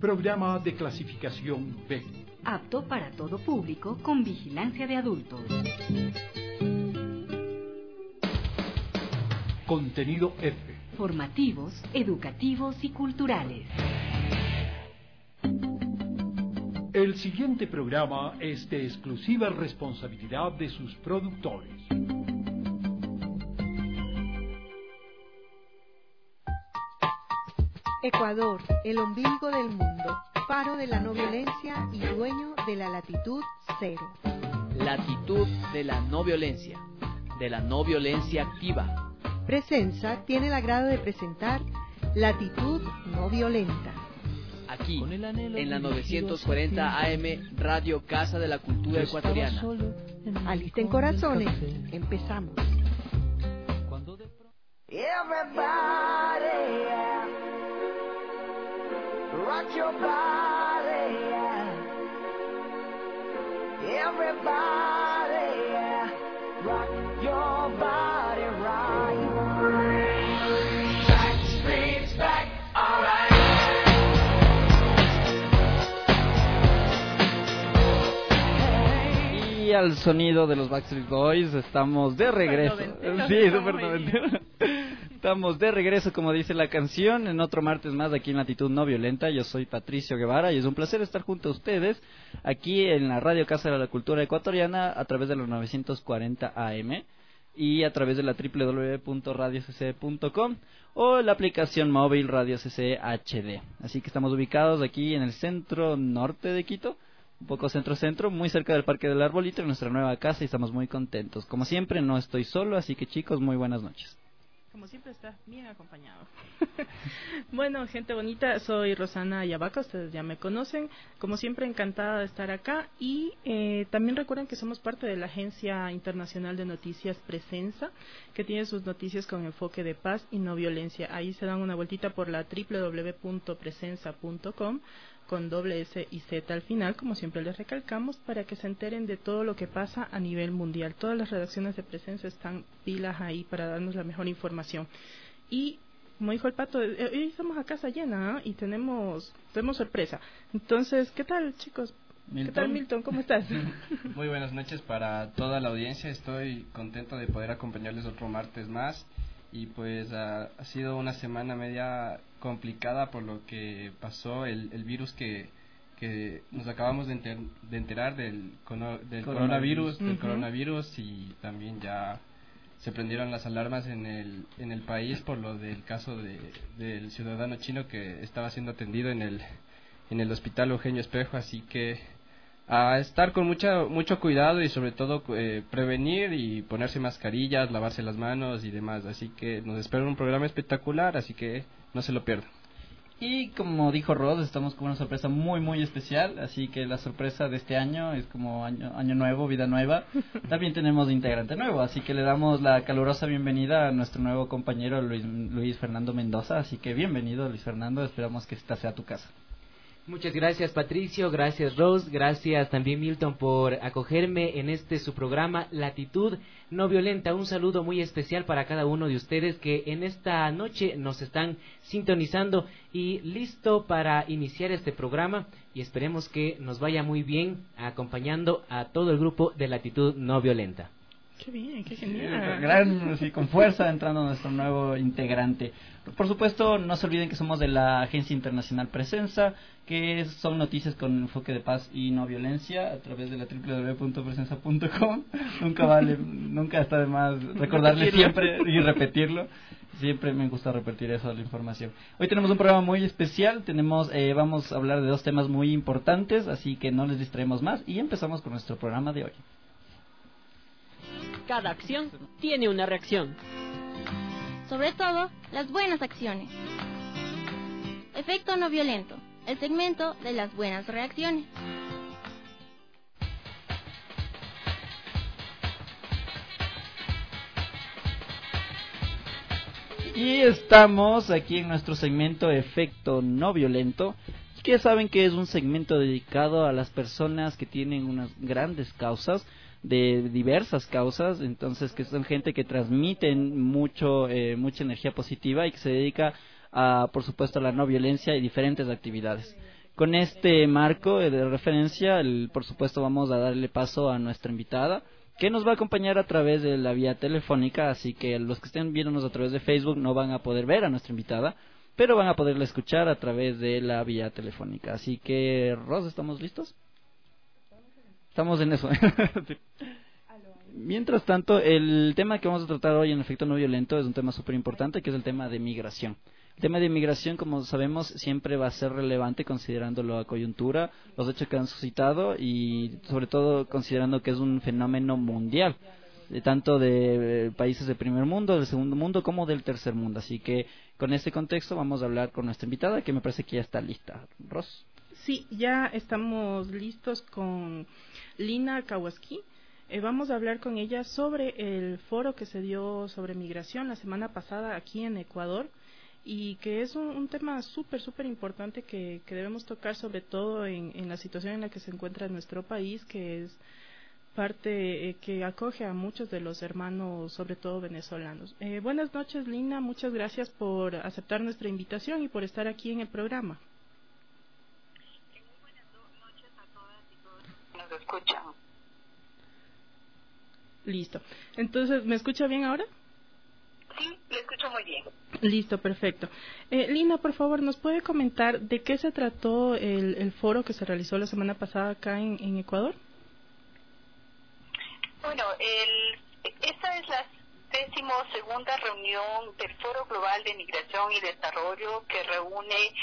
programa de clasificación B. Apto para todo público con vigilancia de adultos. Contenido F. Formativos, educativos y culturales. El siguiente programa es de exclusiva responsabilidad de sus productores. Ecuador, el ombligo del mundo, faro de la no violencia y dueño de la latitud cero. Latitud de la no violencia activa. Presenza tiene el agrado de presentar Latitud no violenta. Aquí, en la 940 AM, Radio Casa de la Cultura Ecuatoriana. Alisten corazones, empezamos. Everybody, yeah. Rock your body, yeah. Everybody, yeah. Rock your body right. Backstreet's back, alright. Y al sonido de los Backstreet Boys estamos de regreso. Sí, súper noventero. Estamos de regreso, como dice la canción, en otro martes más aquí en Latitud No Violenta. Yo soy Patricio Guevara y es un placer estar junto a ustedes aquí en la Radio Casa de la Cultura Ecuatoriana a través de los 940 AM y a través de la www.radiocc.com o la aplicación móvil Radio CC HD. Así que estamos ubicados aquí en el centro norte de Quito, un poco centro-centro, muy cerca del Parque del Arbolito, en nuestra nueva casa, y estamos muy contentos. Como siempre, no estoy solo, así que chicos, muy buenas noches. Como siempre estás bien acompañado. Bueno, gente bonita, soy Rosana Ayabaca, ustedes ya me conocen. Como siempre, encantada de estar acá. Y también recuerden que somos parte de la Agencia Internacional de Noticias Presenza, que tiene sus noticias con enfoque de paz y no violencia. Ahí se dan una vueltita por la www.presenza.com con doble S y Z al final, como siempre les recalcamos, para que se enteren de todo lo que pasa a nivel mundial. Todas las redacciones de Presencia están pilas ahí para darnos la mejor información. Y, como dijo el Pato, hoy estamos a casa llena, ¿eh? Y tenemos sorpresa. Entonces, ¿qué tal, chicos? Milton. ¿Qué tal, Milton? ¿Cómo estás? Muy buenas noches para toda la audiencia. Estoy contento de poder acompañarles otro martes más. Y pues ha sido una semana media complicada por lo que pasó el virus que nos acabamos de enterar del coronavirus, y también ya se prendieron las alarmas en el país por lo del caso del ciudadano chino que estaba siendo atendido en el hospital Eugenio Espejo, así que a estar con mucho cuidado y sobre todo prevenir y ponerse mascarillas, lavarse las manos y demás. Así que nos espera un programa espectacular, así que no se lo pierdan. Y como dijo Ros, estamos con una sorpresa muy muy especial, así que la sorpresa de este año es como año nuevo, vida nueva. También tenemos integrante nuevo, así que le damos la calurosa bienvenida a nuestro nuevo compañero Luis Fernando Mendoza. Así que bienvenido, Luis Fernando, esperamos que esta sea tu casa. Muchas gracias, Patricio, gracias, Rose, gracias también, Milton, por acogerme en su programa Latitud No Violenta. Un saludo muy especial para cada uno de ustedes que en esta noche nos están sintonizando y listo para iniciar este programa, y esperemos que nos vaya muy bien acompañando a todo el grupo de Latitud No Violenta. Qué bien, qué genial. Gran, sí, con fuerza entrando nuestro nuevo integrante. Por supuesto, no se olviden que somos de la Agencia Internacional Presenza, que son noticias con enfoque de paz y no violencia a través de la www.presenza.com. Nunca está de más recordarles siempre y repetirlo. Siempre me gusta repetir eso, la información. Hoy tenemos un programa muy especial, vamos a hablar de dos temas muy importantes, así que no les distraemos más y empezamos con nuestro programa de hoy. Cada acción tiene una reacción. Sobre todo, las buenas acciones. Efecto no violento, el segmento de las buenas reacciones. Y estamos aquí en nuestro segmento Efecto no violento, que saben que es un segmento dedicado a las personas que tienen unas grandes causas, de diversas causas, entonces que son gente que transmiten mucha energía positiva y que se dedica a, por supuesto, a la no violencia y diferentes actividades. Con este marco de referencia, por supuesto vamos a darle paso a nuestra invitada, que nos va a acompañar a través de la vía telefónica, así que los que estén viéndonos a través de Facebook no van a poder ver a nuestra invitada, pero van a poderla escuchar a través de la vía telefónica. Así que, Ros, ¿estamos listos? Estamos en eso. Mientras tanto, el tema que vamos a tratar hoy en Efecto No Violento es un tema súper importante, que es el tema de migración. El tema de migración, como sabemos, siempre va a ser relevante considerando la coyuntura, los hechos que han suscitado y sobre todo considerando que es un fenómeno mundial, tanto de países del primer mundo, del segundo mundo, como del tercer mundo. Así que con este contexto vamos a hablar con nuestra invitada, que me parece que ya está lista. Ros. Sí, ya estamos listos con Lina Kawaski. Vamos a hablar con ella sobre el foro que se dio sobre migración la semana pasada aquí en Ecuador, y que es un tema súper importante que debemos tocar, sobre todo en la situación en la que se encuentra nuestro país, que es parte que acoge a muchos de los hermanos, sobre todo venezolanos. Buenas noches, Lina, muchas gracias por aceptar nuestra invitación y por estar aquí en el programa. Muy buenas noches a todas y todos que nos escuchan. Listo. Entonces, ¿me escucha bien ahora? Sí, le escucho muy bien. Listo, perfecto. Lina, por favor, ¿nos puede comentar de qué se trató el foro que se realizó la semana pasada acá en Ecuador? Bueno, esta es la 12ª reunión del Foro Global de Migración y Desarrollo, que reúne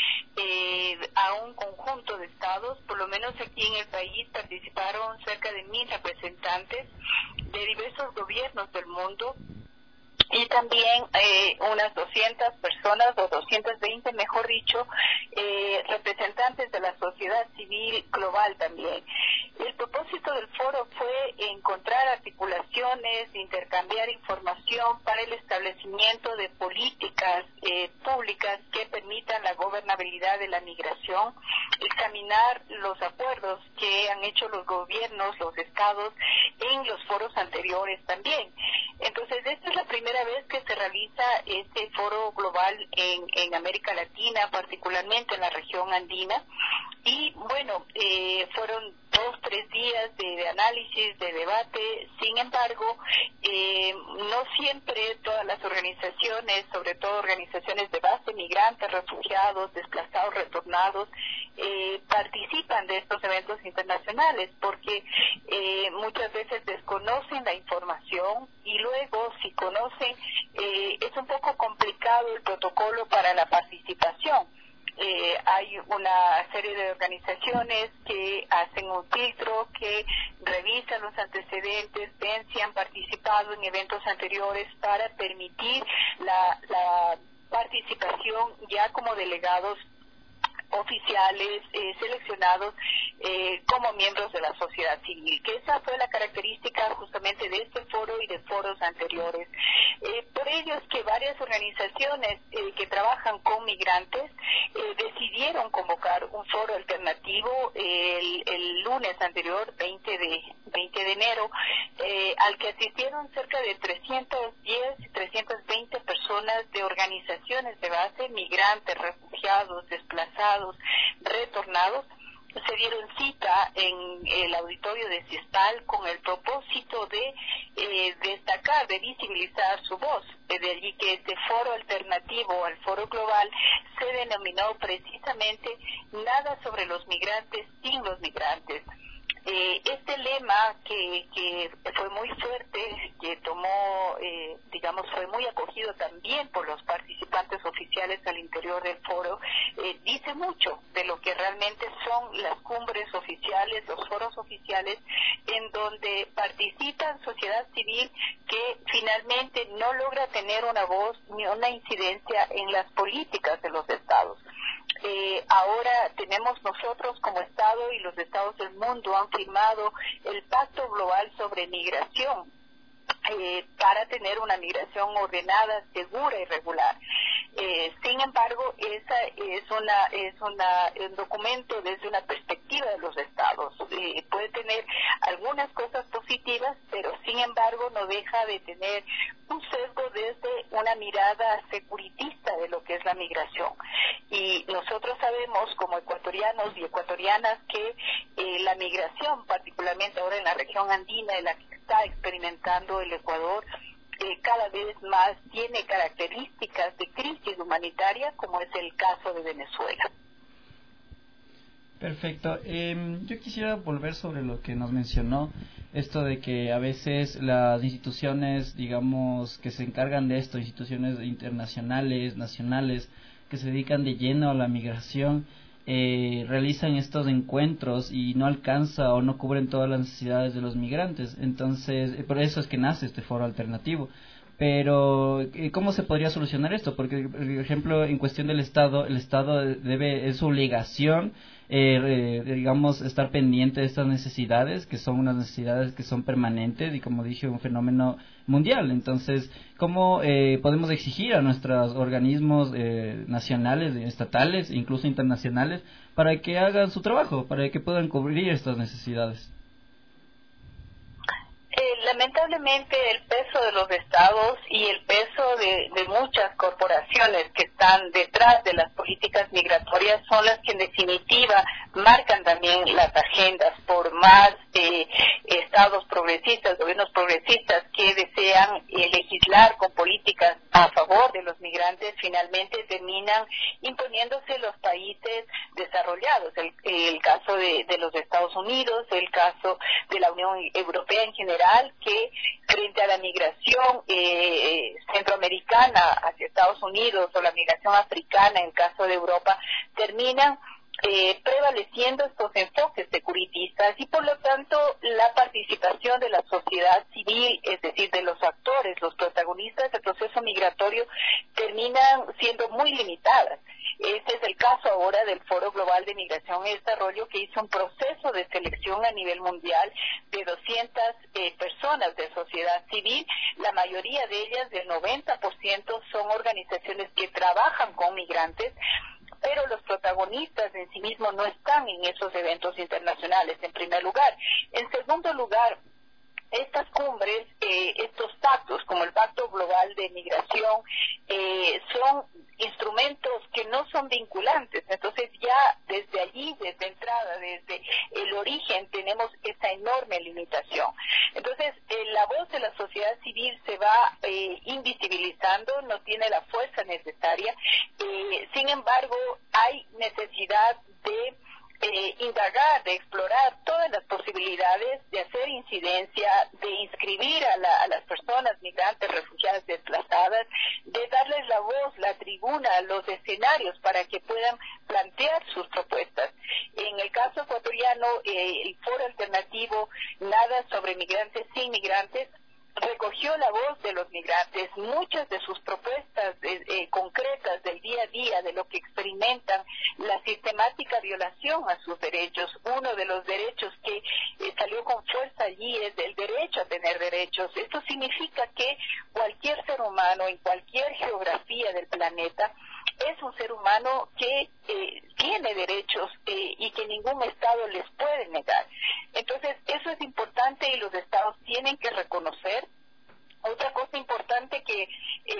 a un conjunto de estados. Por lo menos aquí en el país participaron cerca de 1,000 representantes de diversos gobiernos del mundo, y también unas 200 personas, o 220 mejor dicho, representantes de la sociedad civil global también. El propósito del foro fue encontrar articulaciones, intercambiar información para el establecimiento de políticas públicas que permitan la gobernabilidad de la migración, examinar los acuerdos que han hecho los gobiernos, los estados, en los foros anteriores también. Entonces, esta es la primera vez que se realiza este foro global en América Latina, particularmente en la región andina. Y bueno, fueron 2-3 días de análisis, de debate. Sin embargo, no siempre todas las organizaciones, sobre todo organizaciones de base, migrantes, refugiados, desplazados, retornados, participan de estos eventos internacionales, porque muchas veces desconocen la información, y luego, si conocen, es un poco complicado el protocolo para la participación. Hay una serie de organizaciones que hacen un filtro, que revisan los antecedentes, ven si han participado en eventos anteriores para permitir la participación ya como delegados oficiales seleccionados como miembros de la sociedad civil, que esa fue la característica justamente de este foro y de foros anteriores. Por ello es que varias organizaciones que trabajan con migrantes decidieron convocar un foro alternativo el lunes anterior, 20 de enero, al que asistieron cerca de 320 personas de organizaciones de base, migrantes, refugiados, desplazados, retornados. Se dieron cita en el auditorio de CISPAL con el propósito de destacar, de visibilizar su voz. De allí que este foro alternativo al foro global se denominó precisamente Nada sobre los migrantes sin los migrantes. Este lema que fue muy fuerte, que tomó, fue muy acogido también por los participantes oficiales al interior del foro, dice mucho de lo que realmente son las cumbres oficiales, los foros oficiales, en donde participan sociedad civil que finalmente no logra tener una voz ni una incidencia en las políticas de los estados. Ahora tenemos nosotros como Estado, y los estados del mundo han firmado el Pacto Global sobre Migración para tener una migración ordenada, segura y regular. Sin embargo, esa es un documento desde una perspectiva de los estados. Puede tener algunas cosas positivas, pero sin embargo no deja de tener un sesgo desde una mirada securitista de lo que es la migración. Y nosotros sabemos como ecuatorianos y ecuatorianas que la migración, particularmente ahora en la región andina, en la que está experimentando el Ecuador, cada vez más tiene características de crisis humanitaria, como es el caso de Venezuela. Perfecto. Yo quisiera volver sobre lo que nos mencionó, esto de que a veces las instituciones, digamos, que se encargan de esto, instituciones internacionales, nacionales, que se dedican de lleno a la migración, realizan estos encuentros y no alcanza o no cubren todas las necesidades de los migrantes. Entonces, por eso es que nace este foro alternativo. Pero, ¿cómo se podría solucionar esto? Porque, por ejemplo, en cuestión del Estado, el Estado es su obligación, digamos, estar pendiente de estas necesidades, que son unas necesidades que son permanentes y, como dije, un fenómeno mundial. Entonces, ¿cómo podemos exigir a nuestros organismos nacionales, estatales, incluso internacionales, para que hagan su trabajo, para que puedan cubrir estas necesidades? Lamentablemente el peso de los estados y el peso de muchas corporaciones que están detrás de las políticas migratorias son las que en definitiva marcan también las agendas, por más estados progresistas, gobiernos progresistas que desean legislar con políticas a favor de los migrantes, finalmente terminan imponiéndose los países desarrollados. El caso de los Estados Unidos, el caso de la Unión Europea en general, que frente a la migración centroamericana hacia Estados Unidos o la migración africana en el caso de Europa, terminan prevaleciendo estos enfoques securitistas y por lo tanto la participación de la sociedad civil, es decir, de los actores, los protagonistas del proceso migratorio, terminan siendo muy limitadas. Este es el caso ahora del Foro Global de Migración y Desarrollo, que hizo un proceso de selección a nivel mundial de 200 personas de sociedad civil. La mayoría de ellas, del 90%, son organizaciones que trabajan con migrantes, pero los protagonistas en sí mismos no están en esos eventos internacionales, en primer lugar. En segundo lugar, estas cumbres, estos pactos, como el Pacto Global de Migración, son instrumentos que no son vinculantes. Entonces ya desde allí, desde entrada, desde el origen, tenemos esa enorme limitación. Entonces la voz de la sociedad civil se va invisibilizando, no tiene la fuerza necesaria. Sin embargo, hay necesidad de indagar, de explorar todas las posibilidades de hacer incidencia, de inscribir a las personas migrantes, refugiadas, desplazadas, de darles la voz, la tribuna, los escenarios para que puedan plantear sus propuestas. En el caso ecuatoriano, el Foro Alternativo Nada sobre Migrantes sin Migrantes recogió la voz de los migrantes, muchas de sus propuestas concretas del día a día, de lo que experimentan, la sistemática violación a sus derechos. Uno de los derechos que salió con fuerza allí es el derecho a tener derechos. Esto significa que cualquier ser humano en cualquier geografía del planeta es un ser humano que tiene derechos y que ningún Estado les puede negar. Entonces, eso es importante y los Estados tienen que reconocer. Otra cosa importante que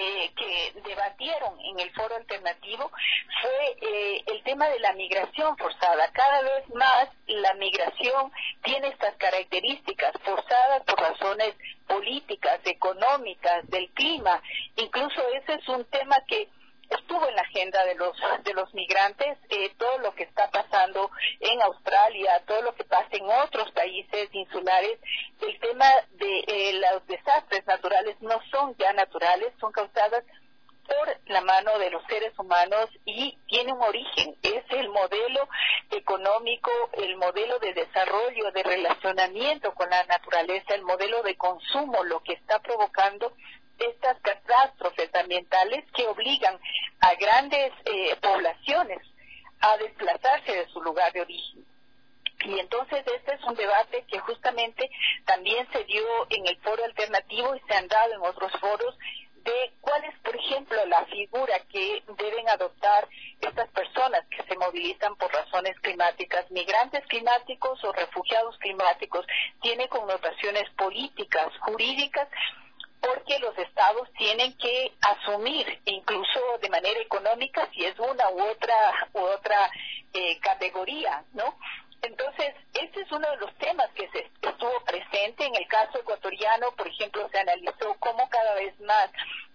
debatieron en el Foro Alternativo fue el tema de la migración forzada. Cada vez más la migración tiene estas características forzadas por razones políticas, económicas, del clima. Incluso ese es un tema que estuvo en la agenda de los migrantes, todo lo que está pasando en Australia, todo lo que pasa en otros países insulares. El tema de los desastres naturales no son ya naturales, son causadas por la mano de los seres humanos y tiene un origen, es el modelo económico, el modelo de desarrollo, de relacionamiento con la naturaleza, el modelo de consumo, lo que está provocando estas catástrofes ambientales que obligan a grandes poblaciones a desplazarse de su lugar de origen. Y entonces este es un debate que justamente también se dio en el Foro Alternativo y se han dado en otros foros de cuál es, por ejemplo, la figura que deben adoptar estas personas que se movilizan por razones climáticas, migrantes climáticos o refugiados climáticos. Tiene connotaciones políticas, jurídicas, porque los estados tienen que asumir, incluso de manera económica, si es una u otra categoría, ¿no? Entonces, este es uno de los temas que estuvo presente. En el caso ecuatoriano, por ejemplo, se analizó cómo cada vez más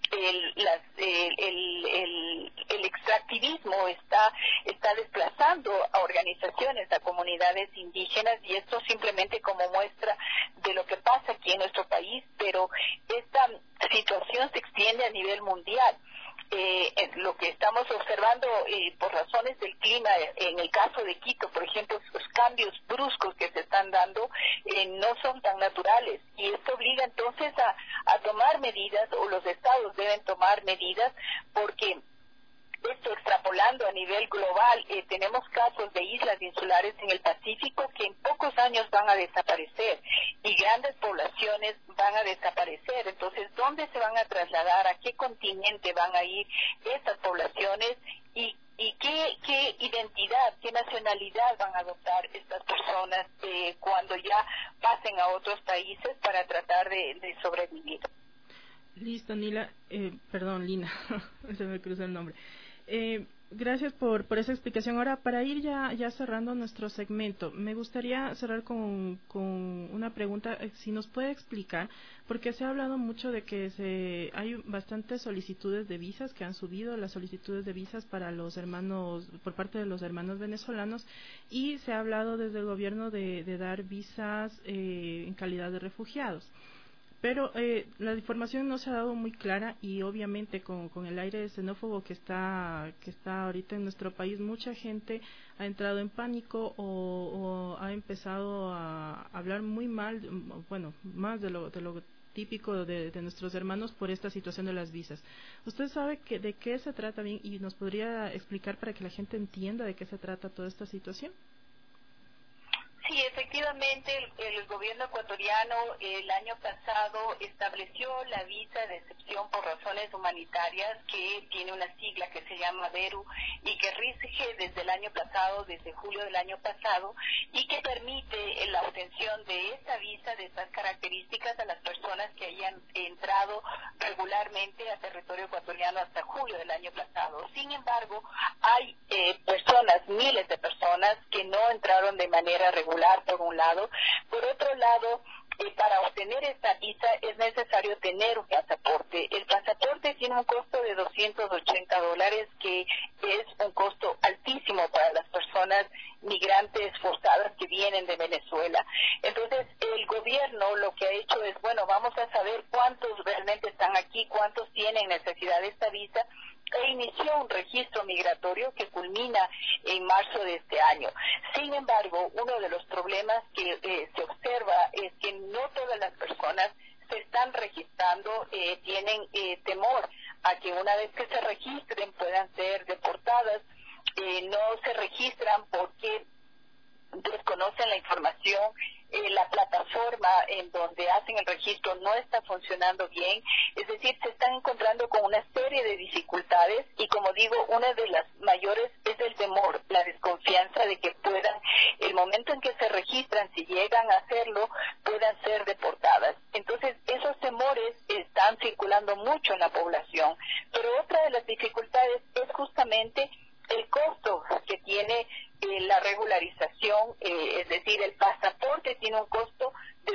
el extractivismo está desplazando a organizaciones, a comunidades indígenas, y esto simplemente como muestra de lo que pasa aquí en nuestro país, pero esta situación se extiende a nivel mundial. Lo que estamos observando por razones del clima, en el caso de Quito, por ejemplo, los cambios bruscos que se están dando no son tan naturales, y esto obliga entonces a tomar medidas, o los estados deben tomar medidas, porque esto extrapolando a nivel global, tenemos casos de islas insulares en el Pacífico que en pocos años van a desaparecer, y grandes poblaciones van a desaparecer. Entonces, ¿dónde se van a trasladar? ¿A qué continente van a ir estas poblaciones? ¿Y qué identidad, qué nacionalidad van a adoptar estas personas cuando ya pasen a otros países para tratar de sobrevivir? Listo, Lina, se me cruzó el nombre. Gracias por esa explicación. Ahora, para ir ya cerrando nuestro segmento, me gustaría cerrar con una pregunta. Si nos puede explicar, porque se ha hablado mucho de que hay bastantes solicitudes de visas, que han subido las solicitudes de visas para los hermanos, por parte de los hermanos venezolanos, y se ha hablado desde el gobierno de dar visas en calidad de refugiados. Pero la información no se ha dado muy clara, y obviamente con el aire xenófobo que está ahorita en nuestro país, mucha gente ha entrado en pánico o ha empezado a hablar muy mal, bueno, más de lo típico de nuestros hermanos por esta situación de las visas. ¿Usted sabe de qué se trata bien, y nos podría explicar para que la gente entienda de qué se trata toda esta situación? Sí, efectivamente, el gobierno ecuatoriano el año pasado estableció la visa de excepción por razones humanitarias, que tiene una sigla que se llama VERU, y que rige desde el año pasado, desde julio del año pasado, y que permite la obtención de esta visa, de estas características, a las personas que hayan entrado regularmente a territorio ecuatoriano hasta julio del año pasado. Sin embargo, hay miles de personas que no entraron de manera regular, por un lado. Por otro lado, para obtener esta visa es necesario tener un pasaporte. El pasaporte tiene un costo de $280, que es un costo altísimo para las personas migrantes forzadas que vienen de Venezuela. Entonces, el gobierno lo que ha hecho es, vamos a saber cuántos realmente están aquí, cuántos tienen necesidad de esta visa, e inició un registro migratorio que culmina en marzo de este año. Sin embargo, uno de los problemas que se observa es que no todas las personas se están registrando, tienen temor a que una vez que se registren puedan ser deportadas. No se registran porque desconocen la información. La plataforma en donde hacen el registro no está funcionando bien, es decir, se están encontrando con una serie de dificultades, y como digo, una de las mayores es el temor, la desconfianza de que puedan, el momento en que se registran, si llegan a hacerlo, puedan ser deportadas. Entonces, esos temores están circulando mucho en la población, pero otra de las dificultades es justamente el costo que tiene la regularización, es decir, el pasaporte tiene un costo de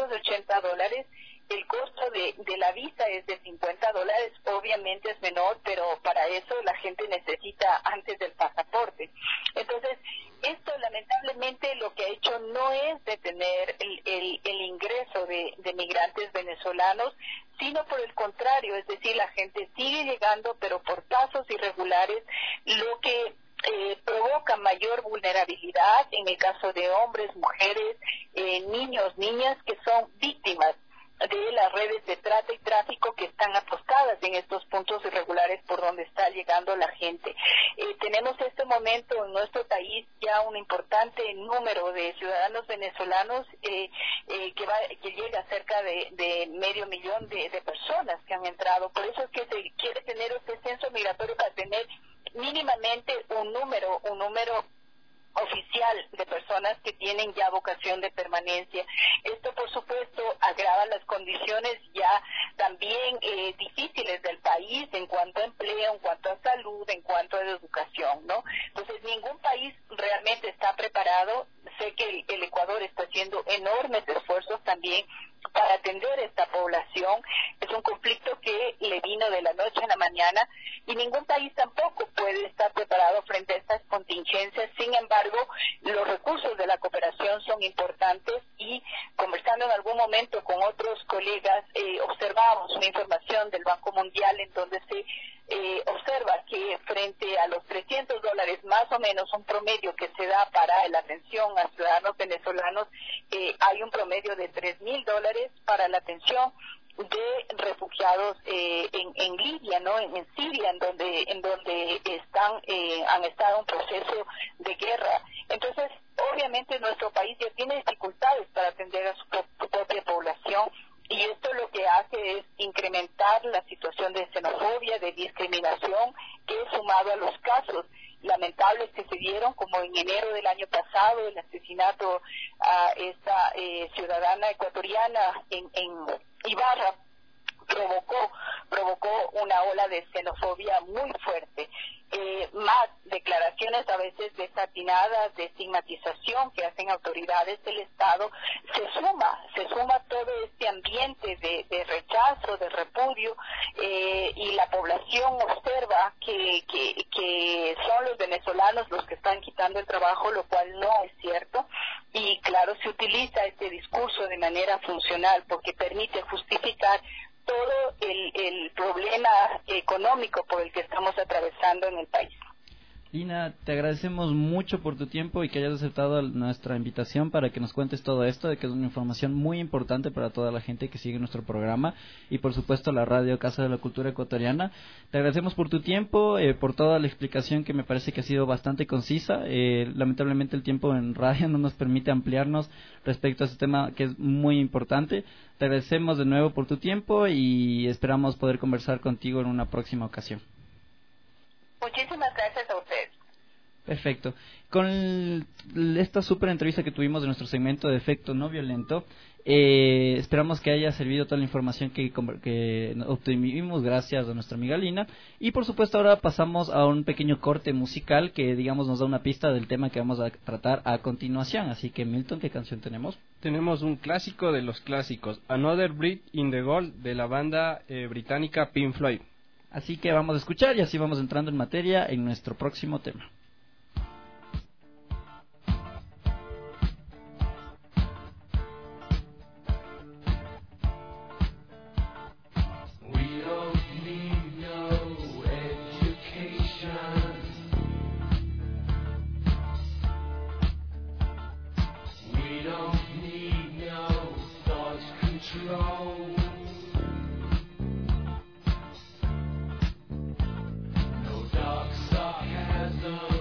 $280, el costo de la visa es de $50, obviamente es menor, pero para eso la gente necesita antes del pasaporte. Entonces, esto lamentablemente lo que ha hecho no es detener el ingreso de migrantes venezolanos, sino por el contrario, es decir, la gente sigue llegando, pero por pasos irregulares, lo que provoca mayor vulnerabilidad en el caso de hombres, mujeres, niños, niñas que son víctimas de las redes de trata y tráfico que están apostadas en estos puntos irregulares por donde está llegando la gente. Tenemos este momento en nuestro país ya un importante número de ciudadanos venezolanos que llega a cerca de 500,000 de personas que han entrado. Por eso es que se quiere tener este censo migratorio para tener mínimamente un número oficial de personas que tienen ya vocación de permanencia. Esto, por supuesto, agrava las condiciones ya también difíciles del país en cuanto a empleo, en cuanto a salud, en cuanto a educación, ¿no? Entonces, ningún país realmente está preparado. Sé que el Ecuador está haciendo enormes esfuerzos también para atender esta población. Es un conflicto que le vino de la noche a la mañana y ningún país tampoco puede estar preparado frente a estas contingencias. Sin embargo, los recursos de la cooperación son importantes y conversando en algún momento con otros colegas, observamos una información del Banco Mundial en donde se observa que frente a los $300 más o menos un promedio que se da para la atención a ciudadanos venezolanos, hay un promedio de $3,000 para la atención de refugiados en Libia, ¿no? En Siria, en donde han estado en un proceso de guerra. Entonces, obviamente nuestro país ya tiene dificultades para atender a su propia población. Y esto lo que hace es incrementar la situación de xenofobia, de discriminación, que sumado a los casos lamentables que se dieron, como en enero del año pasado, el asesinato a esta ciudadana ecuatoriana en Ibarra, provocó una ola de xenofobia muy fuerte. Más declaraciones a veces desatinadas, de estigmatización que hacen autoridades del Estado, se suma todo este ambiente de rechazo, de repudio, y la población observa que son los venezolanos los que están quitando el trabajo, lo cual no es cierto. Y claro, se utiliza este discurso de manera funcional porque permite justificar todo el problema económico por el que estamos atravesando en el país. Lina, te agradecemos mucho por tu tiempo y que hayas aceptado nuestra invitación para que nos cuentes todo esto, de que es una información muy importante para toda la gente que sigue nuestro programa y por supuesto la radio Casa de la Cultura Ecuatoriana. Te agradecemos por tu tiempo, por toda la explicación que me parece que ha sido bastante concisa. Lamentablemente el tiempo en radio no nos permite ampliarnos respecto a este tema que es muy importante. Te agradecemos de nuevo por tu tiempo y esperamos poder conversar contigo en una próxima ocasión. Muchísimas gracias a ustedes. Perfecto. Con esta súper entrevista que tuvimos de nuestro segmento de Efecto No Violento, esperamos que haya servido toda la información que obtuvimos gracias a nuestra amiga Lina. Y por supuesto ahora pasamos a un pequeño corte musical que digamos nos da una pista del tema que vamos a tratar a continuación. Así que Milton, ¿qué canción tenemos? Tenemos un clásico de los clásicos, Another Brick in the Gold, de la banda británica Pink Floyd. Así que vamos a escuchar y así vamos entrando en materia en nuestro próximo tema. Dark sarcasm.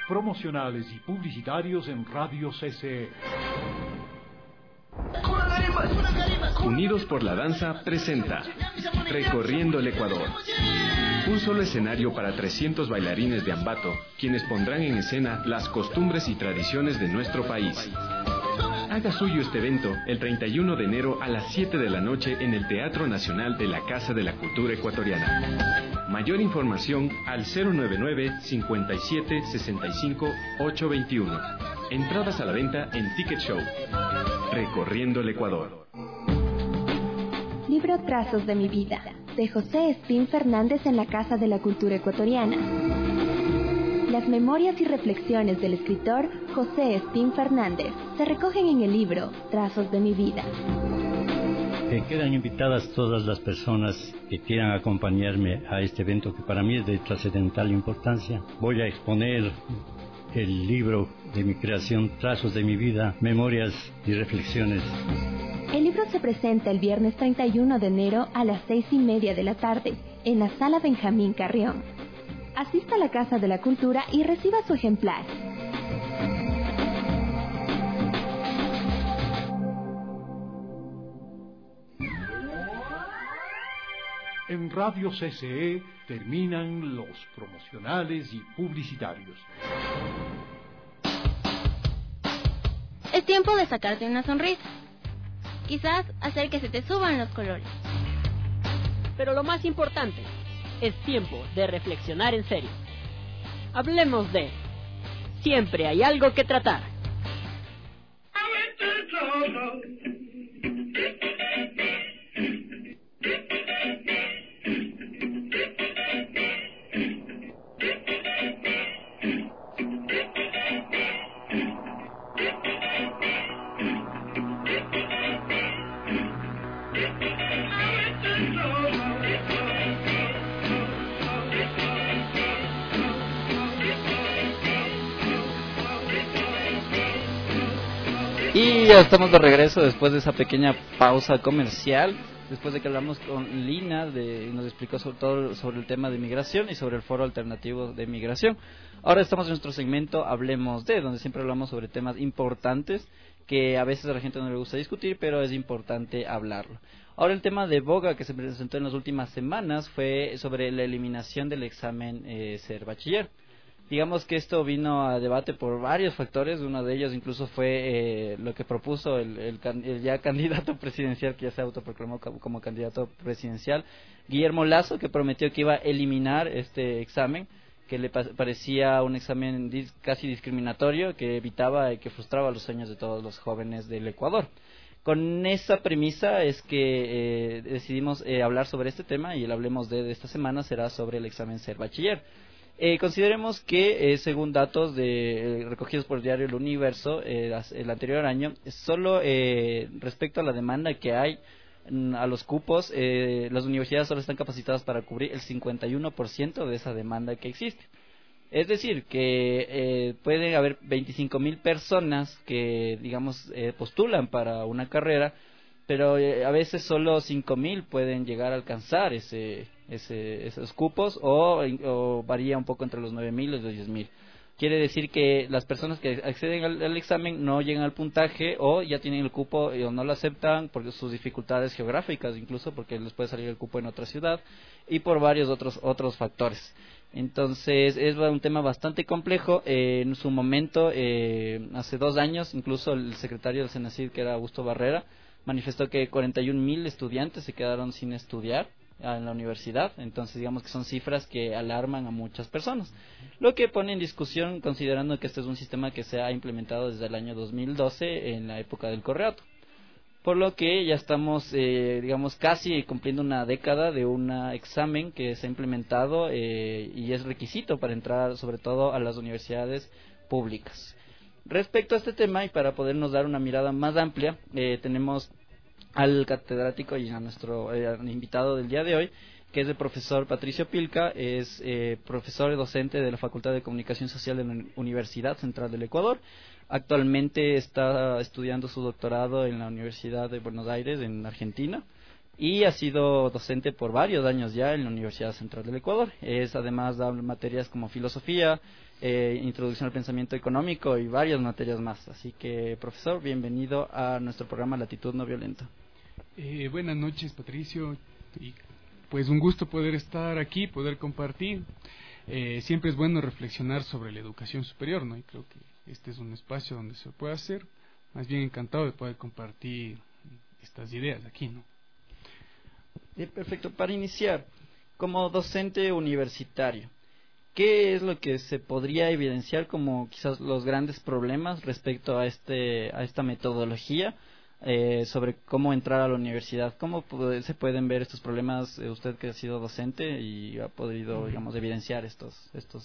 promocionales y publicitarios en Radio CCE. Unidos por la Danza presenta Recorriendo el Ecuador. Un solo escenario para 300 bailarines de Ambato, quienes pondrán en escena las costumbres y tradiciones de nuestro país. Haga suyo este evento el 31 de enero a las 7 de la noche en el Teatro Nacional de la Casa de la Cultura Ecuatoriana. Mayor información al 099-5765-821. Entradas a la venta en Ticket Show. Recorriendo el Ecuador. Libro Trazos de mi vida, de José Espín Fernández en la Casa de la Cultura Ecuatoriana. Las memorias y reflexiones del escritor José Espín Fernández se recogen en el libro Trazos de mi vida. Quedan invitadas todas las personas que quieran acompañarme a este evento que para mí es de trascendental importancia. Voy a exponer el libro de mi creación, Trazos de mi vida, memorias y reflexiones. El libro se presenta el viernes 31 de enero a las 6:30 de la tarde en la Sala Benjamín Carrión. Asista a la Casa de la Cultura y reciba su ejemplar. En Radio CCE terminan los promocionales y publicitarios. Es tiempo de sacarte una sonrisa. Quizás hacer que se te suban los colores. Pero lo más importante, es tiempo de reflexionar en serio. Hablemos de Siempre hay algo que tratar. Y ya estamos de regreso después de esa pequeña pausa comercial, después de que hablamos con Lina, nos explicó sobre todo sobre el tema de migración y sobre el foro alternativo de migración. Ahora estamos en nuestro segmento Hablemos de, donde siempre hablamos sobre temas importantes que a veces a la gente no le gusta discutir, pero es importante hablarlo. Ahora el tema de boga que se presentó en las últimas semanas fue sobre la eliminación del examen ser bachiller. Digamos que esto vino a debate por varios factores, uno de ellos incluso fue lo que propuso el ya candidato presidencial, que ya se autoproclamó como candidato presidencial, Guillermo Lasso, que prometió que iba a eliminar este examen, que le parecía un examen casi discriminatorio, que evitaba y que frustraba los sueños de todos los jóvenes del Ecuador. Con esa premisa es que decidimos hablar sobre este tema, y el Hablemos de esta semana será sobre el examen ser bachiller. Consideremos que según datos recogidos por el diario El Universo el anterior año, solo respecto a la demanda que hay a los cupos, las universidades solo están capacitadas para cubrir el 51% de esa demanda que existe. Es decir, que pueden haber 25,000 personas que, digamos, postulan para una carrera, pero a veces solo 5,000 pueden llegar a alcanzar esos cupos, o varía un poco entre los 9,000 y los 10,000. Quiere decir que las personas que acceden al examen no llegan al puntaje, o ya tienen el cupo o no lo aceptan por sus dificultades geográficas, incluso porque les puede salir el cupo en otra ciudad, y por varios otros factores. Entonces es un tema bastante complejo. En su momento, hace 2 años, incluso el secretario del CENACID, que era Augusto Barrera, manifestó que 41,000 estudiantes se quedaron sin estudiar en la universidad. Entonces digamos que son cifras que alarman a muchas personas, lo que pone en discusión, considerando que este es un sistema que se ha implementado desde el año 2012 en la época del Correato, por lo que ya estamos digamos casi cumpliendo una década de un examen que se ha implementado y es requisito para entrar sobre todo a las universidades públicas. Respecto a este tema, y para podernos dar una mirada más amplia, tenemos al catedrático y a nuestro invitado del día de hoy, que es el profesor Patricio Pilca. Es profesor y docente de la Facultad de Comunicación Social de la Universidad Central del Ecuador. Actualmente está estudiando su doctorado en la Universidad de Buenos Aires, en Argentina. y ha sido docente por varios años ya en la Universidad Central del Ecuador. Además da materias como filosofía, introducción al pensamiento económico y varias materias más. Así que, profesor, bienvenido a nuestro programa Latitud No Violenta. Buenas noches, Patricio. Y pues un gusto poder estar aquí, poder compartir. Siempre es bueno reflexionar sobre la educación superior, ¿no? Y creo que este es un espacio donde se puede hacer. Más bien encantado de poder compartir estas ideas aquí, ¿no? Perfecto. Para iniciar, como docente universitario, ¿qué es lo que se podría evidenciar como quizás los grandes problemas respecto a esta metodología sobre cómo entrar a la universidad? ¿Cómo se pueden ver estos problemas, usted que ha sido docente y ha podido, digamos, evidenciar estos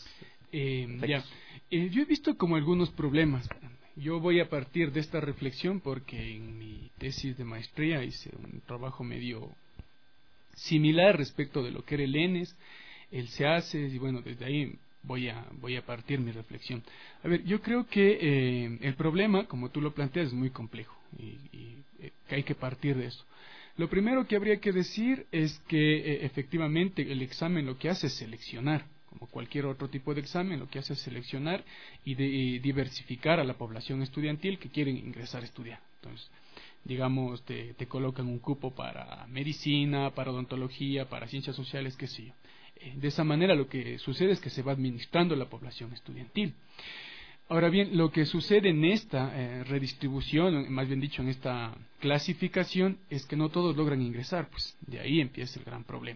yo he visto como algunos problemas. Yo voy a partir de esta reflexión porque en mi tesis de maestría hice un trabajo medio similar respecto de lo que era el ENES, el SEACES, y bueno, desde ahí voy a partir mi reflexión. A ver, yo creo que el problema, como tú lo planteas, es muy complejo y que hay que partir de eso. Lo primero que habría que decir es que efectivamente el examen lo que hace es seleccionar, como cualquier otro tipo de examen, lo que hace es seleccionar y diversificar a la población estudiantil que quieren ingresar a estudiar. Entonces, digamos, te colocan un cupo para medicina, para odontología, para ciencias sociales, qué sé yo. De esa manera lo que sucede es que se va administrando la población estudiantil. Ahora bien, lo que sucede en esta redistribución, más bien dicho en esta clasificación, es que no todos logran ingresar, pues de ahí empieza el gran problema.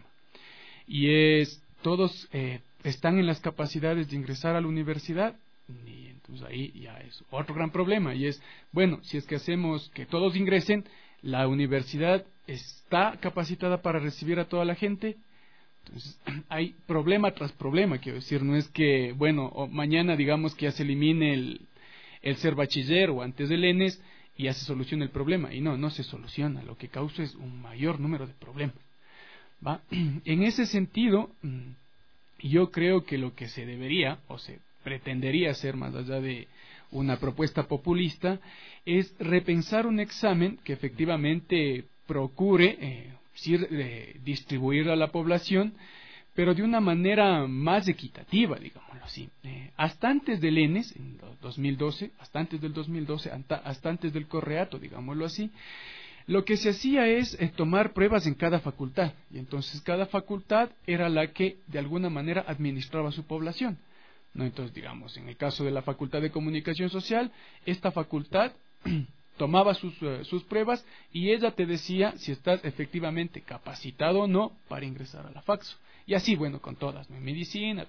Y todos están en las capacidades de ingresar a la universidad, y entonces ahí ya es otro gran problema, y es, bueno, si es que hacemos que todos ingresen, la universidad está capacitada para recibir a toda la gente. Entonces hay problema tras problema, quiero decir, no es que, bueno, mañana digamos que ya se elimine el ser bachiller o antes del ENES y ya se soluciona el problema, y no se soluciona, lo que causa es un mayor número de problemas, ¿va? En ese sentido, yo creo que lo que se debería o se pretendería hacer, más allá de una propuesta populista, es repensar un examen que efectivamente procure distribuir a la población, pero de una manera más equitativa, digámoslo así. Hasta antes del ENES, en 2012, hasta antes del 2012, hasta antes del Correato, digámoslo así, lo que se hacía es tomar pruebas en cada facultad, y entonces cada facultad era la que de alguna manera administraba su población, ¿no? Entonces, digamos, en el caso de la Facultad de Comunicación Social, esta facultad tomaba sus pruebas y ella te decía si estás efectivamente capacitado o no para ingresar a la FACSO. Y así, bueno, con todas, ¿no? En medicina.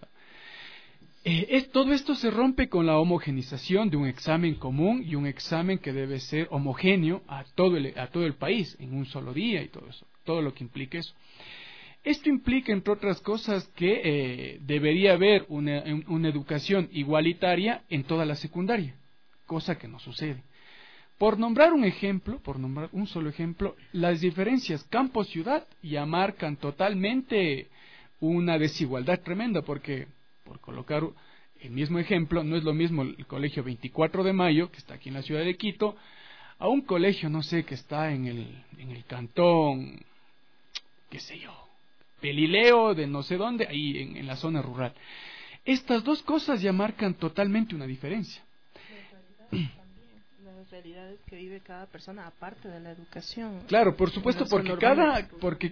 Todo esto se rompe con la homogenización de un examen común y un examen que debe ser homogéneo a todo el país en un solo día y todo eso, todo lo que implica eso. Esto implica, entre otras cosas, que debería haber una educación igualitaria en toda la secundaria, cosa que no sucede. Por nombrar un solo ejemplo, las diferencias campo-ciudad ya marcan totalmente una desigualdad tremenda, porque, por colocar el mismo ejemplo, no es lo mismo el colegio 24 de Mayo, que está aquí en la ciudad de Quito, a un colegio, no sé, que está en el cantón, qué sé yo, Pelileo, de no sé dónde, ahí en la zona rural. Estas dos cosas ya marcan totalmente una diferencia. Las realidades que vive cada persona aparte de la educación. Claro, por supuesto, porque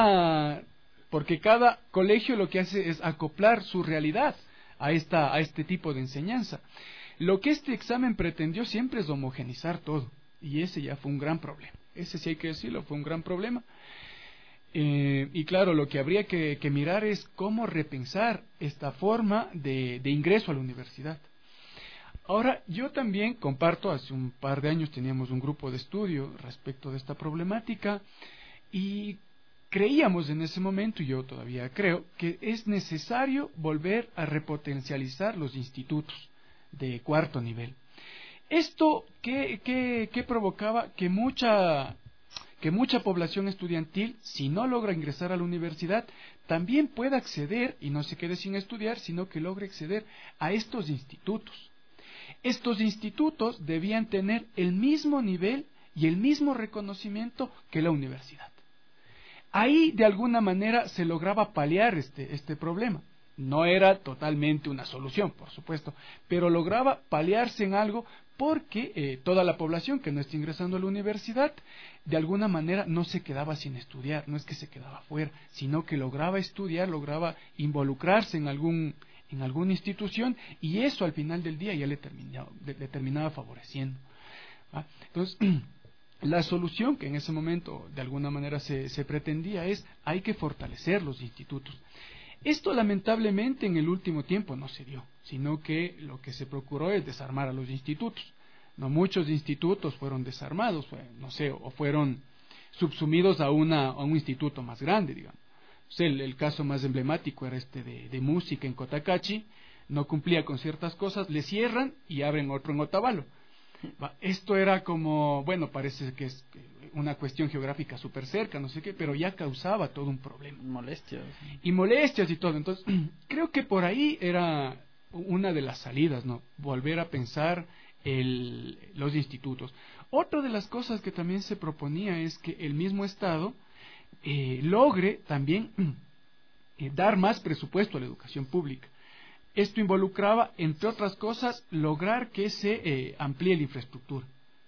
cada colegio lo que hace es acoplar su realidad a este tipo de enseñanza. Lo que este examen pretendió siempre es homogenizar todo, y ese ya fue un gran problema. Ese sí hay que decirlo, fue un gran problema. Y claro, lo que habría que mirar es cómo repensar esta forma de ingreso a la universidad. Ahora, yo también comparto, hace un par de años teníamos un grupo de estudio respecto de esta problemática y creíamos en ese momento, y yo todavía creo, que es necesario volver a repotencializar los institutos de cuarto nivel. Esto, ¿qué provocaba? Que mucha población estudiantil, si no logra ingresar a la universidad, también pueda acceder, y no se quede sin estudiar, sino que logre acceder a estos institutos. Estos institutos debían tener el mismo nivel y el mismo reconocimiento que la universidad. Ahí de alguna manera se lograba paliar este problema. No era totalmente una solución, por supuesto, pero lograba paliarse en algo porque toda la población que no está ingresando a la universidad, de alguna manera no se quedaba sin estudiar, no es que se quedaba fuera, sino que lograba estudiar, lograba involucrarse en alguna institución, y eso al final del día ya le terminaba favoreciendo. ¿Va? Entonces, la solución que en ese momento de alguna manera se pretendía es: hay que fortalecer los institutos. Esto lamentablemente en el último tiempo no se dio, sino que lo que se procuró es desarmar a los institutos. No muchos institutos fueron desarmados, o fueron subsumidos a un instituto más grande, digamos. El caso más emblemático era de música en Cotacachi, no cumplía con ciertas cosas, le cierran y abren otro en Otavalo. Esto era como, parece que es una cuestión geográfica súper cerca, no sé qué, pero ya causaba todo un problema. Molestias y todo. Entonces, creo que por ahí era una de las salidas, ¿no? Volver a pensar los institutos. Otra de las cosas que también se proponía es que el mismo Estado logre también dar más presupuesto a la educación pública. Esto involucraba, entre otras cosas, lograr que se amplíe la infraestructura.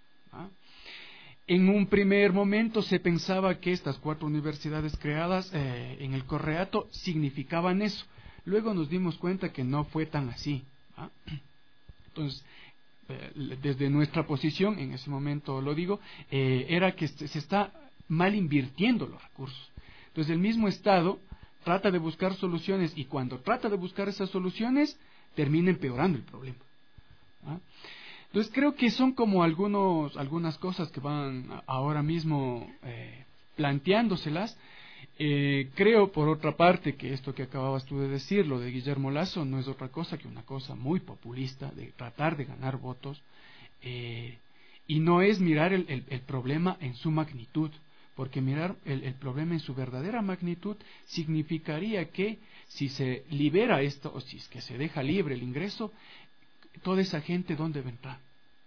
En un primer momento se pensaba que estas 4 universidades creadas en el Correato significaban eso. Luego nos dimos cuenta que no fue tan así. Entonces, desde nuestra posición, en ese momento lo digo, era que se está mal invirtiendo los recursos. Entonces, el mismo Estado trata de buscar soluciones, y cuando trata de buscar esas soluciones termina empeorando el problema. Entonces creo que son como algunas cosas que van ahora mismo planteándoselas. Creo por otra parte que esto que acababas tú de decir, lo de Guillermo Lasso, no es otra cosa que una cosa muy populista de tratar de ganar votos, y no es mirar el problema en su magnitud. Porque mirar el problema en su verdadera magnitud significaría que si se libera esto, o si es que se deja libre el ingreso, toda esa gente, ¿dónde va a entrar?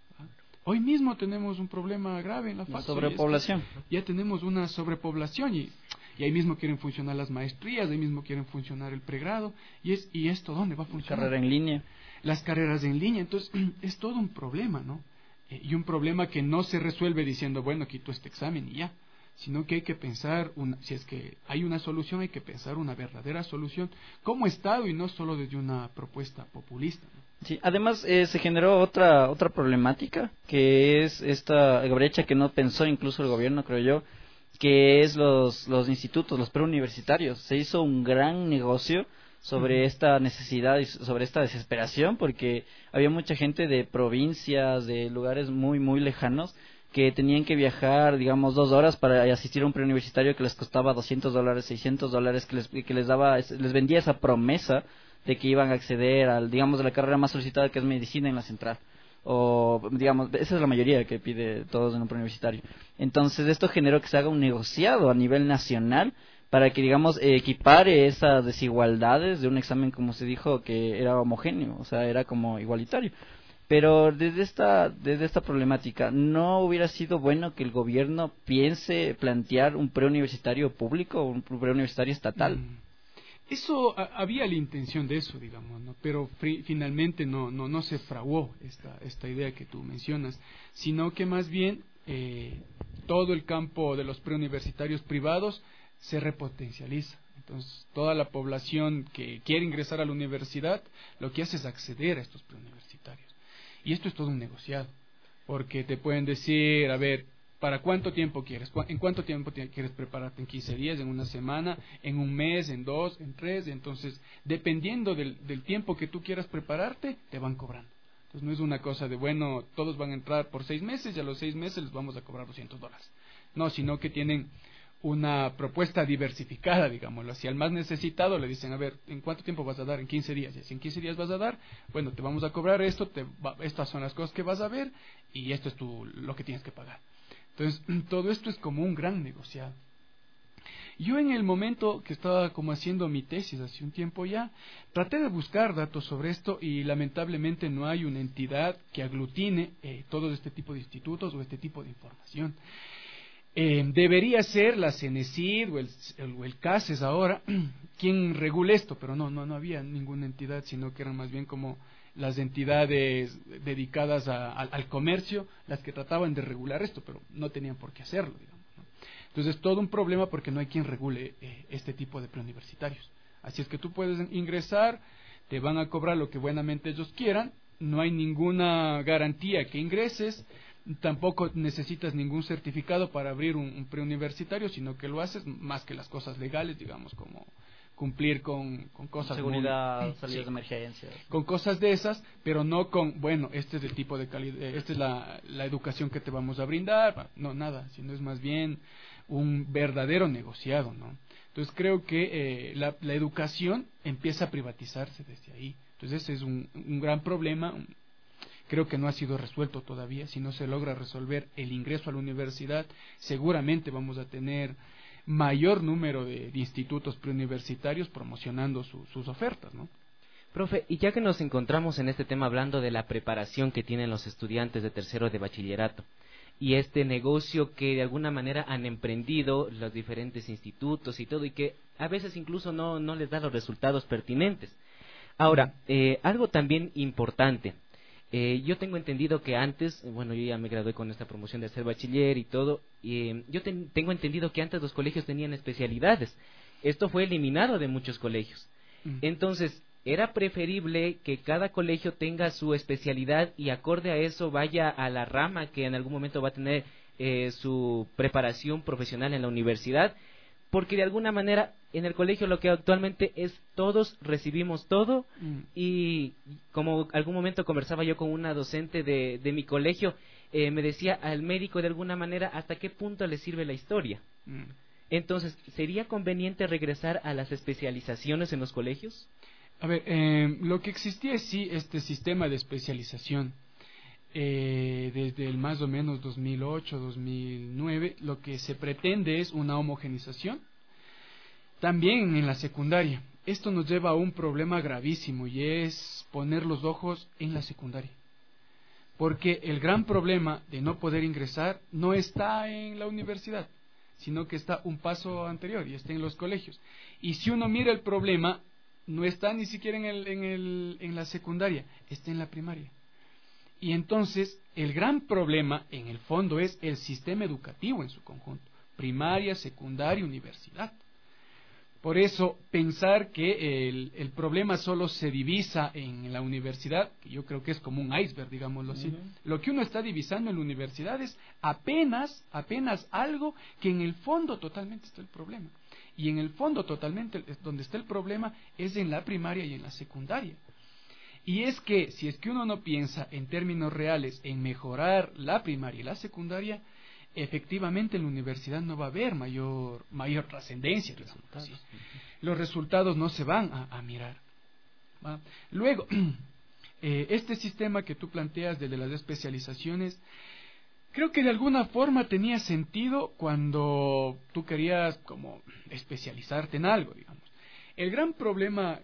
Hoy mismo tenemos un problema grave en la FACSO. Sobrepoblación. Ya tenemos una sobrepoblación y ahí mismo quieren funcionar las maestrías, ahí mismo quieren funcionar el pregrado, y esto ¿dónde va a funcionar? Carrera en línea. Las carreras en línea. Entonces es todo un problema, ¿no? Y un problema que no se resuelve diciendo, quito este examen y ya, sino que hay que pensar, si es que hay una solución, hay que pensar una verdadera solución como Estado y no solo desde una propuesta populista, ¿no? Sí, además se generó otra problemática, que es esta brecha que no pensó incluso el gobierno, creo yo, que es los institutos, los preuniversitarios. Se hizo un gran negocio sobre esta necesidad y sobre esta desesperación, porque había mucha gente de provincias, de lugares muy, muy lejanos, que tenían que viajar, digamos, 2 horas para asistir a un preuniversitario que les costaba $200, $600, que les vendía esa promesa de que iban a acceder a la carrera más solicitada, que es medicina en la central. O, digamos, esa es la mayoría que pide todos en un preuniversitario. Entonces, esto generó que se haga un negociado a nivel nacional para que, digamos, equipare esas desigualdades de un examen, como se dijo, que era homogéneo, o sea, era como igualitario. Pero desde esta problemática, ¿no hubiera sido bueno que el gobierno piense plantear un preuniversitario público o un preuniversitario estatal? Eso, había la intención de eso, digamos, ¿no? Pero finalmente no se fraguó esta idea que tú mencionas, sino que más bien todo el campo de los preuniversitarios privados se repotencializa. Entonces, toda la población que quiere ingresar a la universidad, lo que hace es acceder a estos preuniversitarios. Y esto es todo un negociado, porque te pueden decir, a ver, ¿para cuánto tiempo quieres? ¿En cuánto tiempo quieres prepararte? ¿En 15 días? ¿En una semana? ¿En un mes? ¿En 2? ¿En 3? Entonces, dependiendo del tiempo que tú quieras prepararte, te van cobrando. Entonces, no es una cosa de, todos van a entrar por 6 meses y a los 6 meses les vamos a cobrar $200. No, sino que tienen una propuesta diversificada, digámoslo así. Al más necesitado le dicen, a ver, ¿en cuánto tiempo vas a dar? En 15 días. Y si en 15 días vas a dar, te vamos a cobrar esto, estas son las cosas que vas a ver y esto es lo que tienes que pagar. Entonces, todo esto es como un gran negociado. Yo en el momento que estaba como haciendo mi tesis hace un tiempo ya, traté de buscar datos sobre esto y lamentablemente no hay una entidad que aglutine todo este tipo de institutos o este tipo de información. Debería ser la CENESID o el CASES ahora quien regule esto, pero no había ninguna entidad, sino que eran más bien como las entidades dedicadas al comercio las que trataban de regular esto, pero no tenían por qué hacerlo, digamos, ¿no? Entonces, todo un problema porque no hay quien regule este tipo de preuniversitarios. Así es que tú puedes ingresar, te van a cobrar lo que buenamente ellos quieran, no hay ninguna garantía que ingreses, tampoco necesitas ningún certificado para abrir un preuniversitario, sino que lo haces más que las cosas legales, digamos, como cumplir con cosas seguridad, salidas de emergencia, con cosas de esas, pero no con, bueno, este es el tipo de calidad, esta es la educación que te vamos a brindar, no, nada, sino es más bien un verdadero negociado, ¿no? Entonces creo que la educación empieza a privatizarse desde ahí. Entonces ese es un gran problema. Creo que no ha sido resuelto todavía. Si no se logra resolver el ingreso a la universidad, seguramente vamos a tener mayor número de institutos preuniversitarios promocionando sus ofertas, ¿no? Profe, y ya que nos encontramos en este tema hablando de la preparación que tienen los estudiantes de tercero de bachillerato y este negocio que de alguna manera han emprendido los diferentes institutos y todo, y que a veces incluso no les da los resultados pertinentes. Ahora, algo también importante. Yo tengo entendido que antes, bueno, yo ya me gradué con esta promoción de ser bachiller y todo, yo tengo entendido que antes los colegios tenían especialidades. Esto fue eliminado de muchos colegios. Entonces, era preferible que cada colegio tenga su especialidad y acorde a eso vaya a la rama que en algún momento va a tener su preparación profesional en la universidad, porque de alguna manera en el colegio lo que actualmente es todos recibimos todo, y como algún momento conversaba yo con una docente de mi colegio, me decía al médico de alguna manera hasta qué punto le sirve la historia. Entonces, ¿sería conveniente regresar a las especializaciones en los colegios? A ver, lo que existía es sí este sistema de especialización. Desde el más o menos 2008, 2009, lo que se pretende es una homogenización. También en la secundaria. Esto nos lleva a un problema gravísimo y es poner los ojos en la secundaria. Porque el gran problema de no poder ingresar no está en la universidad, sino que está un paso anterior y está en los colegios. Y si uno mira el problema, no está ni siquiera en la secundaria, está en la primaria. Y entonces, el gran problema, en el fondo, es el sistema educativo en su conjunto. Primaria, secundaria, universidad. Por eso, pensar que el problema solo se divisa en la universidad, que yo creo que es como un iceberg, digámoslo así. Lo que uno está divisando en la universidad es apenas algo que en el fondo totalmente está el problema. Y en el fondo totalmente donde está el problema es en la primaria y en la secundaria. Y es que, si es que uno no piensa en términos reales en mejorar la primaria y la secundaria, efectivamente en la universidad no va a haber mayor trascendencia. Los resultados no se van a mirar. ¿Va? Luego, este sistema que tú planteas de las especializaciones, creo que de alguna forma tenía sentido cuando tú querías como especializarte en algo, digamos. El gran problema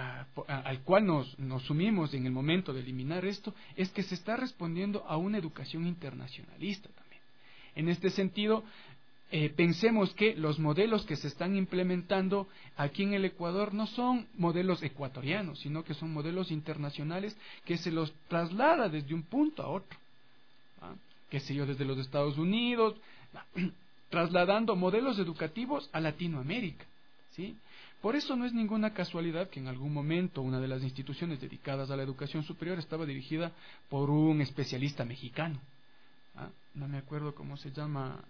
al cual nos sumimos en el momento de eliminar esto es que se está respondiendo a una educación internacionalista también. En este sentido, pensemos que los modelos que se están implementando aquí en el Ecuador no son modelos ecuatorianos, sino que son modelos internacionales que se los traslada desde un punto a otro. ¿Ah? Qué sé yo, desde los Estados Unidos, trasladando modelos educativos a Latinoamérica, ¿sí? Por eso no es ninguna casualidad que en algún momento una de las instituciones dedicadas a la educación superior estaba dirigida por un especialista mexicano. ¿Ah? No me acuerdo cómo se llama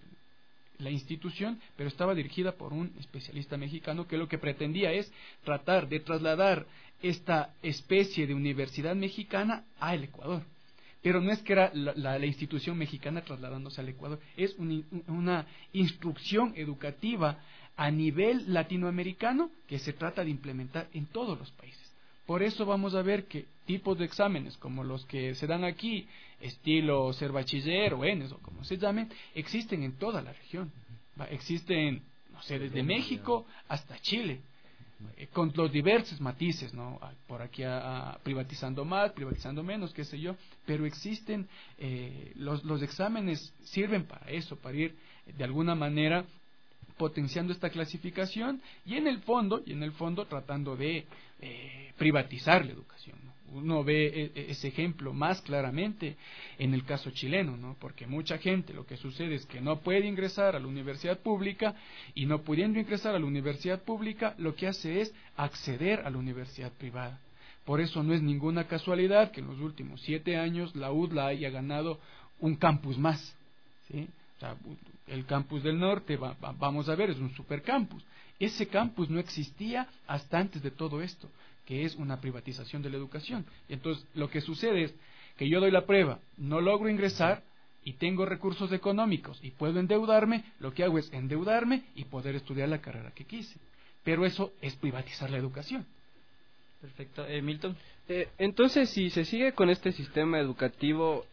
la institución, pero estaba dirigida por un especialista mexicano que lo que pretendía es tratar de trasladar esta especie de universidad mexicana al Ecuador. Pero no es que era la institución mexicana trasladándose al Ecuador, es una instrucción educativa a nivel latinoamericano que se trata de implementar en todos los países. Por eso vamos a ver que tipos de exámenes como los que se dan aquí, estilo ser bachiller o ENES o como se llamen, existen en toda la región. Existen, no sé, desde México hasta Chile. con los diversos matices, ¿no? Por aquí privatizando más, privatizando menos, qué sé yo, pero existen, los exámenes sirven para eso, para ir de alguna manera potenciando esta clasificación y en el fondo tratando de privatizar la educación, ¿no? Uno ve ese ejemplo más claramente en el caso chileno, ¿no? Porque mucha gente, lo que sucede es que no puede ingresar a la universidad pública y no pudiendo ingresar a la universidad pública, lo que hace es acceder a la universidad privada. Por eso no es ninguna casualidad que en los últimos 7 años la UDLA haya ganado un campus más, ¿sí? O sea, el campus del norte, vamos a ver, es un supercampus. Ese campus no existía hasta antes de todo esto, que es una privatización de la educación. Y entonces lo que sucede es que yo doy la prueba, no logro ingresar y tengo recursos económicos y puedo endeudarme, lo que hago es endeudarme y poder estudiar la carrera que quise. Pero eso es privatizar la educación. Perfecto. Milton. Entonces, si se sigue con este sistema educativo,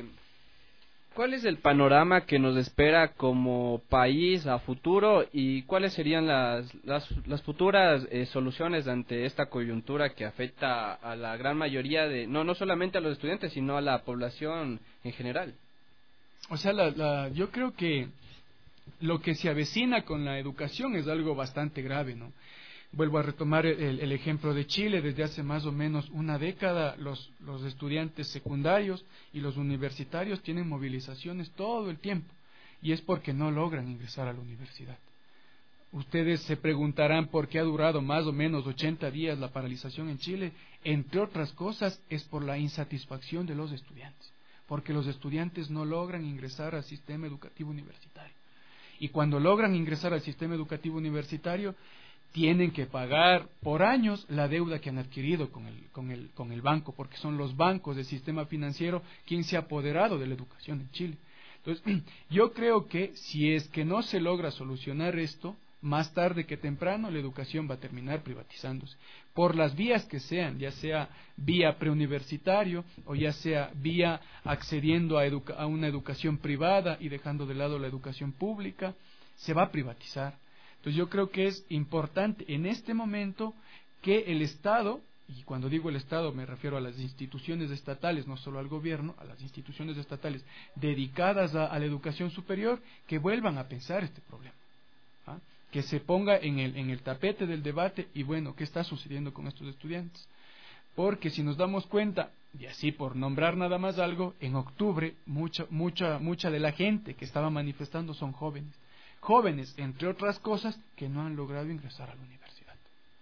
¿cuál es el panorama que nos espera como país a futuro y cuáles serían las futuras soluciones ante esta coyuntura que afecta a la gran mayoría no solamente a los estudiantes, sino a la población en general? O sea, yo creo que lo que se avecina con la educación es algo bastante grave, ¿no? Vuelvo a retomar el ejemplo de Chile. Desde hace más o menos una década los estudiantes secundarios y los universitarios tienen movilizaciones todo el tiempo y es porque no logran ingresar a la universidad. Ustedes se preguntarán por qué ha durado más o menos 80 días la paralización en Chile. Entre otras cosas es por la insatisfacción de los estudiantes, porque los estudiantes no logran ingresar al sistema educativo universitario. Y cuando logran ingresar al sistema educativo universitario tienen que pagar por años la deuda que han adquirido con el banco, porque son los bancos del sistema financiero quien se ha apoderado de la educación en Chile. Entonces, yo creo que si es que no se logra solucionar esto, más tarde que temprano la educación va a terminar privatizándose, por las vías que sean, ya sea vía preuniversitario o ya sea vía accediendo a una educación privada y dejando de lado la educación pública, se va a privatizar. Entonces yo creo que es importante en este momento que el Estado, y cuando digo el Estado me refiero a las instituciones estatales, no solo al gobierno, a las instituciones estatales dedicadas a la educación superior, que vuelvan a pensar este problema, ¿ah? Que se ponga en el tapete del debate y bueno, ¿qué está sucediendo con estos estudiantes? Porque si nos damos cuenta, y así por nombrar nada más algo, en octubre mucha de la gente que estaba manifestando son jóvenes. Jóvenes, entre otras cosas, que no han logrado ingresar a la universidad.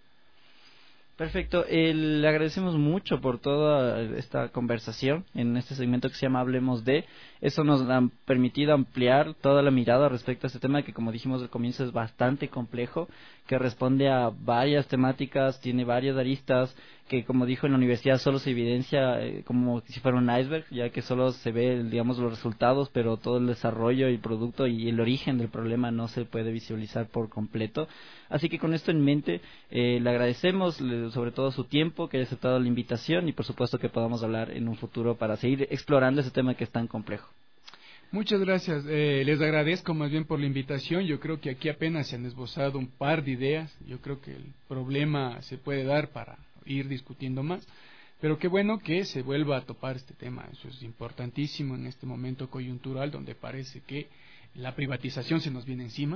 Perfecto, le agradecemos mucho por toda esta conversación en este segmento que se llama Hablemos de. Eso nos ha permitido ampliar toda la mirada respecto a este tema que, como dijimos al comienzo, es bastante complejo, que responde a varias temáticas, tiene varias aristas, que como dijo en la universidad solo se evidencia como si fuera un iceberg, ya que solo se ve, digamos, los resultados, pero todo el desarrollo y producto y el origen del problema no se puede visualizar por completo. Así que con esto en mente, le agradecemos sobre todo su tiempo, que haya aceptado la invitación y por supuesto que podamos hablar en un futuro para seguir explorando ese tema que es tan complejo. Muchas gracias, les agradezco más bien por la invitación. Yo creo que aquí apenas se han esbozado un par de ideas, yo creo que el problema se puede dar para ir discutiendo más, pero qué bueno que se vuelva a topar este tema. Eso es importantísimo en este momento coyuntural donde parece que la privatización se nos viene encima,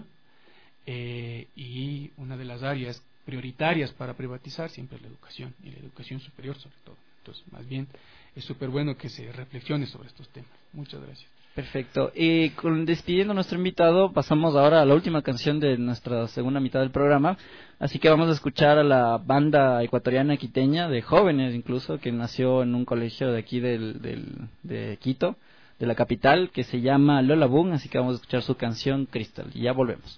y una de las áreas prioritarias para privatizar siempre es la educación, y la educación superior sobre todo. Entonces, más bien, es súper bueno que se reflexione sobre estos temas. Muchas gracias. Perfecto. Y despidiendo a nuestro invitado, pasamos ahora a la última canción de nuestra segunda mitad del programa. Así que vamos a escuchar a la banda ecuatoriana quiteña, de jóvenes incluso, que nació en un colegio de aquí de Quito, de la capital, que se llama Lola Boom. Así que vamos a escuchar su canción Crystal. Y ya volvemos.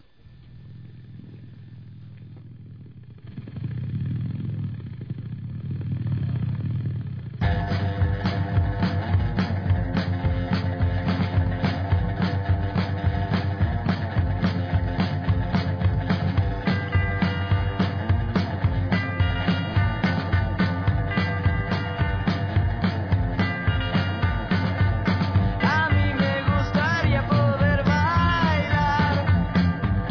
A mí me gustaría poder bailar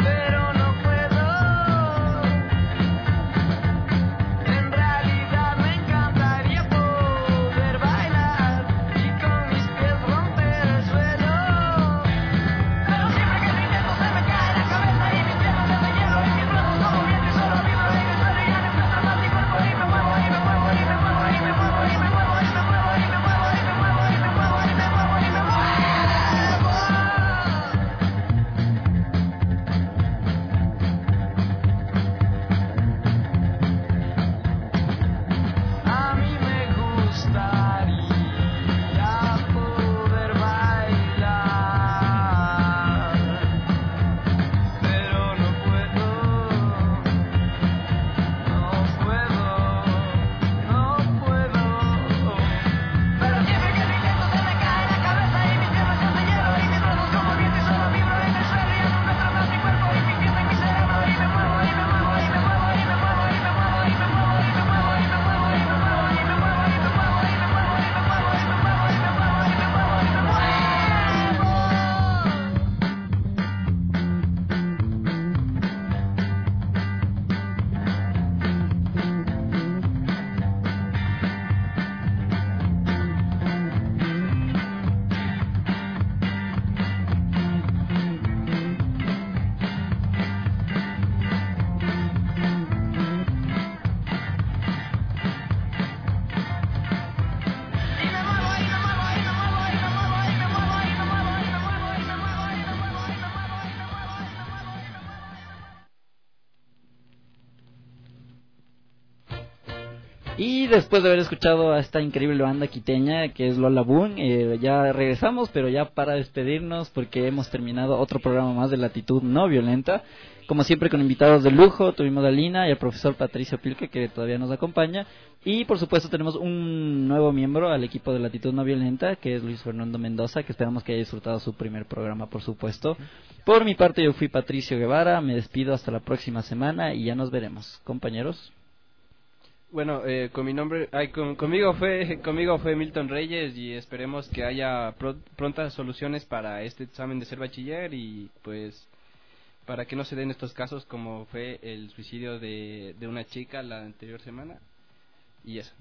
Y después de haber escuchado a esta increíble banda quiteña que es Lola Boom, ya regresamos, pero ya para despedirnos porque hemos terminado otro programa más de Latitud No Violenta. Como siempre con invitados de lujo, tuvimos a Lina y al profesor Patricio Pilke que todavía nos acompaña. Y por supuesto tenemos un nuevo miembro al equipo de Latitud No Violenta, que es Luis Fernando Mendoza, que esperamos que haya disfrutado su primer programa, por supuesto. Por mi parte yo fui Patricio Guevara, me despido hasta la próxima semana y ya nos veremos. Compañeros. Bueno, con mi nombre, conmigo fue Milton Reyes y esperemos que haya prontas soluciones para este examen de ser bachiller y pues para que no se den estos casos como fue el suicidio de una chica la anterior semana y eso.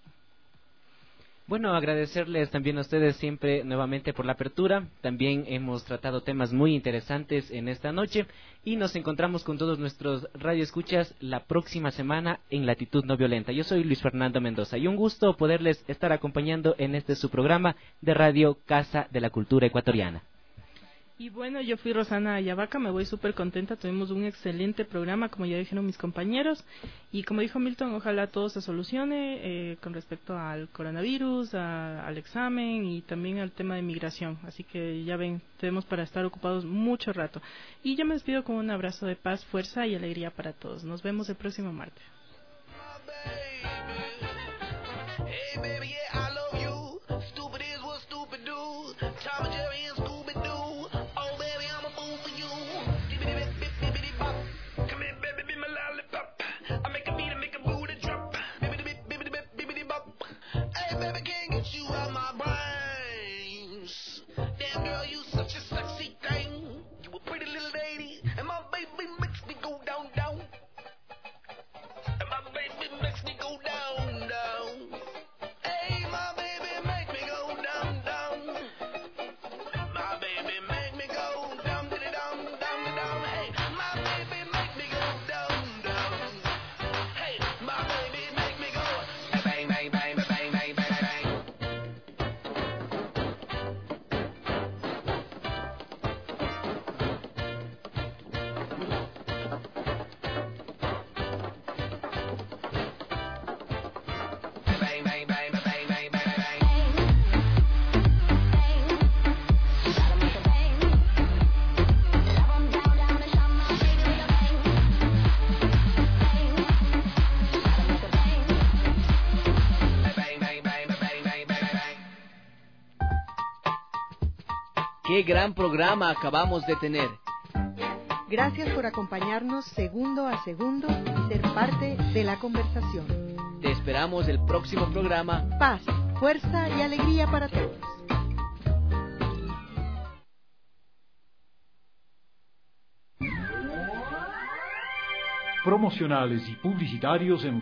Bueno, agradecerles también a ustedes siempre nuevamente por la apertura. También hemos tratado temas muy interesantes en esta noche y nos encontramos con todos nuestros radioescuchas la próxima semana en Latitud No Violenta. Yo soy Luis Fernando Mendoza y un gusto poderles estar acompañando en este su programa de Radio Casa de la Cultura Ecuatoriana. Y bueno, yo fui Rosana Ayavaca, me voy súper contenta, tuvimos un excelente programa, como ya dijeron mis compañeros, y como dijo Milton, ojalá todo se solucione con respecto al coronavirus, al examen y también al tema de migración, así que ya ven, tenemos para estar ocupados mucho rato. Y yo me despido con un abrazo de paz, fuerza y alegría para todos. Nos vemos el próximo martes. ¡Qué gran programa acabamos de tener! Gracias por acompañarnos segundo a segundo y ser parte de la conversación. Te esperamos el próximo programa. Paz, fuerza y alegría para todos. Promocionales y publicitarios en